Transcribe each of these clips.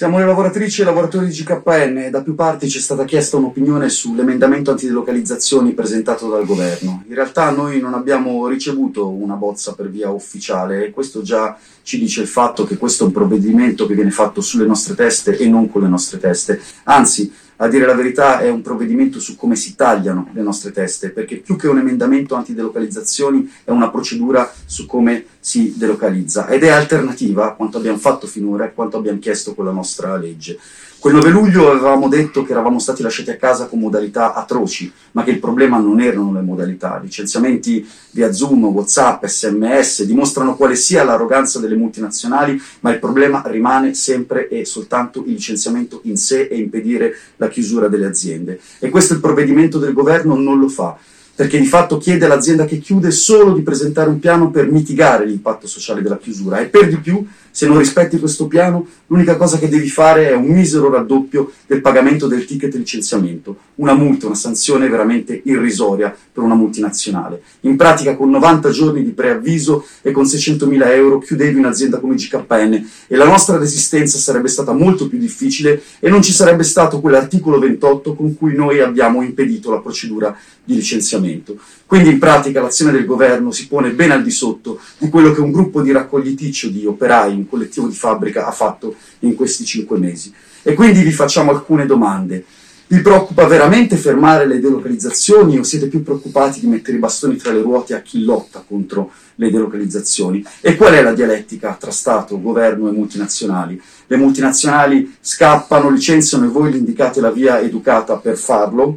Siamo le lavoratrici e lavoratori di GKN e da più parti ci è stata chiesta un'opinione sull'emendamento antidelocalizzazioni presentato dal governo. In realtà noi non abbiamo ricevuto una bozza per via ufficiale e questo già ci dice il fatto che questo è un provvedimento che viene fatto sulle nostre teste e non con le nostre teste. Anzi, a dire la verità, è un provvedimento su come si tagliano le nostre teste, perché più che un emendamento antidelocalizzazioni è una procedura su come si delocalizza ed è alternativa a quanto abbiamo fatto finora e a quanto abbiamo chiesto con la nostra legge. Quel 9 luglio avevamo detto che eravamo stati lasciati a casa con modalità atroci, ma che il problema non erano le modalità. Licenziamenti via Zoom, WhatsApp, SMS dimostrano quale sia l'arroganza delle multinazionali, ma il problema rimane sempre e soltanto il licenziamento in sé e impedire la chiusura delle aziende. E questo il provvedimento del governo non lo fa, perché di fatto chiede all'azienda che chiude solo di presentare un piano per mitigare l'impatto sociale della chiusura e per di più, se non rispetti questo piano, l'unica cosa che devi fare è un misero raddoppio del pagamento del ticket licenziamento, una multa, una sanzione veramente irrisoria per una multinazionale. In pratica con 90 giorni di preavviso e con 600.000 euro chiudevi un'azienda come GKN e la nostra resistenza sarebbe stata molto più difficile e non ci sarebbe stato quell'articolo 28 con cui noi abbiamo impedito la procedura di licenziamento. Quindi in pratica l'azione del governo si pone ben al di sotto di quello che un gruppo di raccogliticcio di operai, un collettivo di fabbrica, ha fatto in questi 5 mesi. E quindi vi facciamo alcune domande. Vi preoccupa veramente fermare le delocalizzazioni o siete più preoccupati di mettere i bastoni tra le ruote a chi lotta contro le delocalizzazioni? E qual è la dialettica tra Stato, governo e multinazionali? Le multinazionali scappano, licenziano e voi gli indicate la via educata per farlo?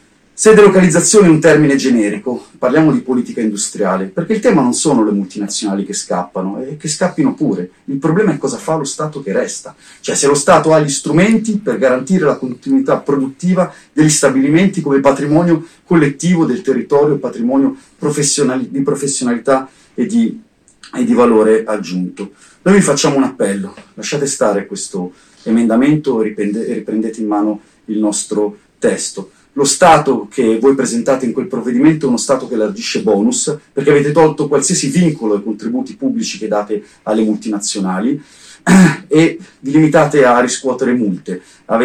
Se delocalizzazione è un termine generico, parliamo di politica industriale, perché il tema non sono le multinazionali che scappano, e che scappino pure. Il problema è cosa fa lo Stato che resta. Cioè se lo Stato ha gli strumenti per garantire la continuità produttiva degli stabilimenti come patrimonio collettivo del territorio, patrimonio di professionalità e di valore aggiunto. Noi vi facciamo un appello, lasciate stare questo emendamento e riprendete in mano il nostro testo. Lo Stato che voi presentate in quel provvedimento è uno Stato che elargisce bonus, perché avete tolto qualsiasi vincolo ai contributi pubblici che date alle multinazionali e vi limitate a riscuotere multe.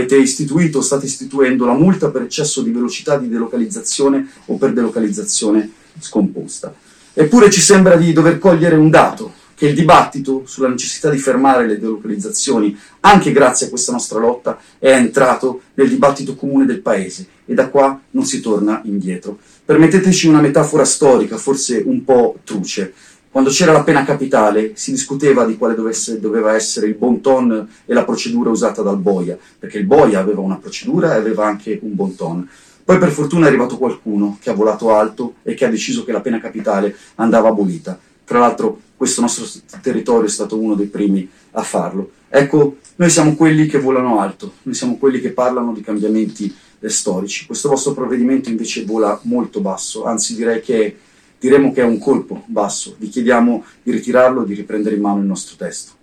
State istituendo la multa per eccesso di velocità di delocalizzazione o per delocalizzazione scomposta. Eppure ci sembra di dover cogliere un dato, che il dibattito sulla necessità di fermare le delocalizzazioni, anche grazie a questa nostra lotta, è entrato nel dibattito comune del Paese e da qua non si torna indietro. Permetteteci una metafora storica, forse un po' truce. Quando c'era la pena capitale si discuteva di quale doveva essere il bon ton e la procedura usata dal boia, perché il boia aveva una procedura e aveva anche un bon ton. Poi per fortuna è arrivato qualcuno che ha volato alto e che ha deciso che la pena capitale andava abolita. Tra l'altro questo nostro territorio è stato uno dei primi a farlo. Ecco, noi siamo quelli che volano alto, noi siamo quelli che parlano di cambiamenti storici. Questo vostro provvedimento invece vola molto basso, anzi diremo che è un colpo basso. Vi chiediamo di ritirarlo e di riprendere in mano il nostro testo.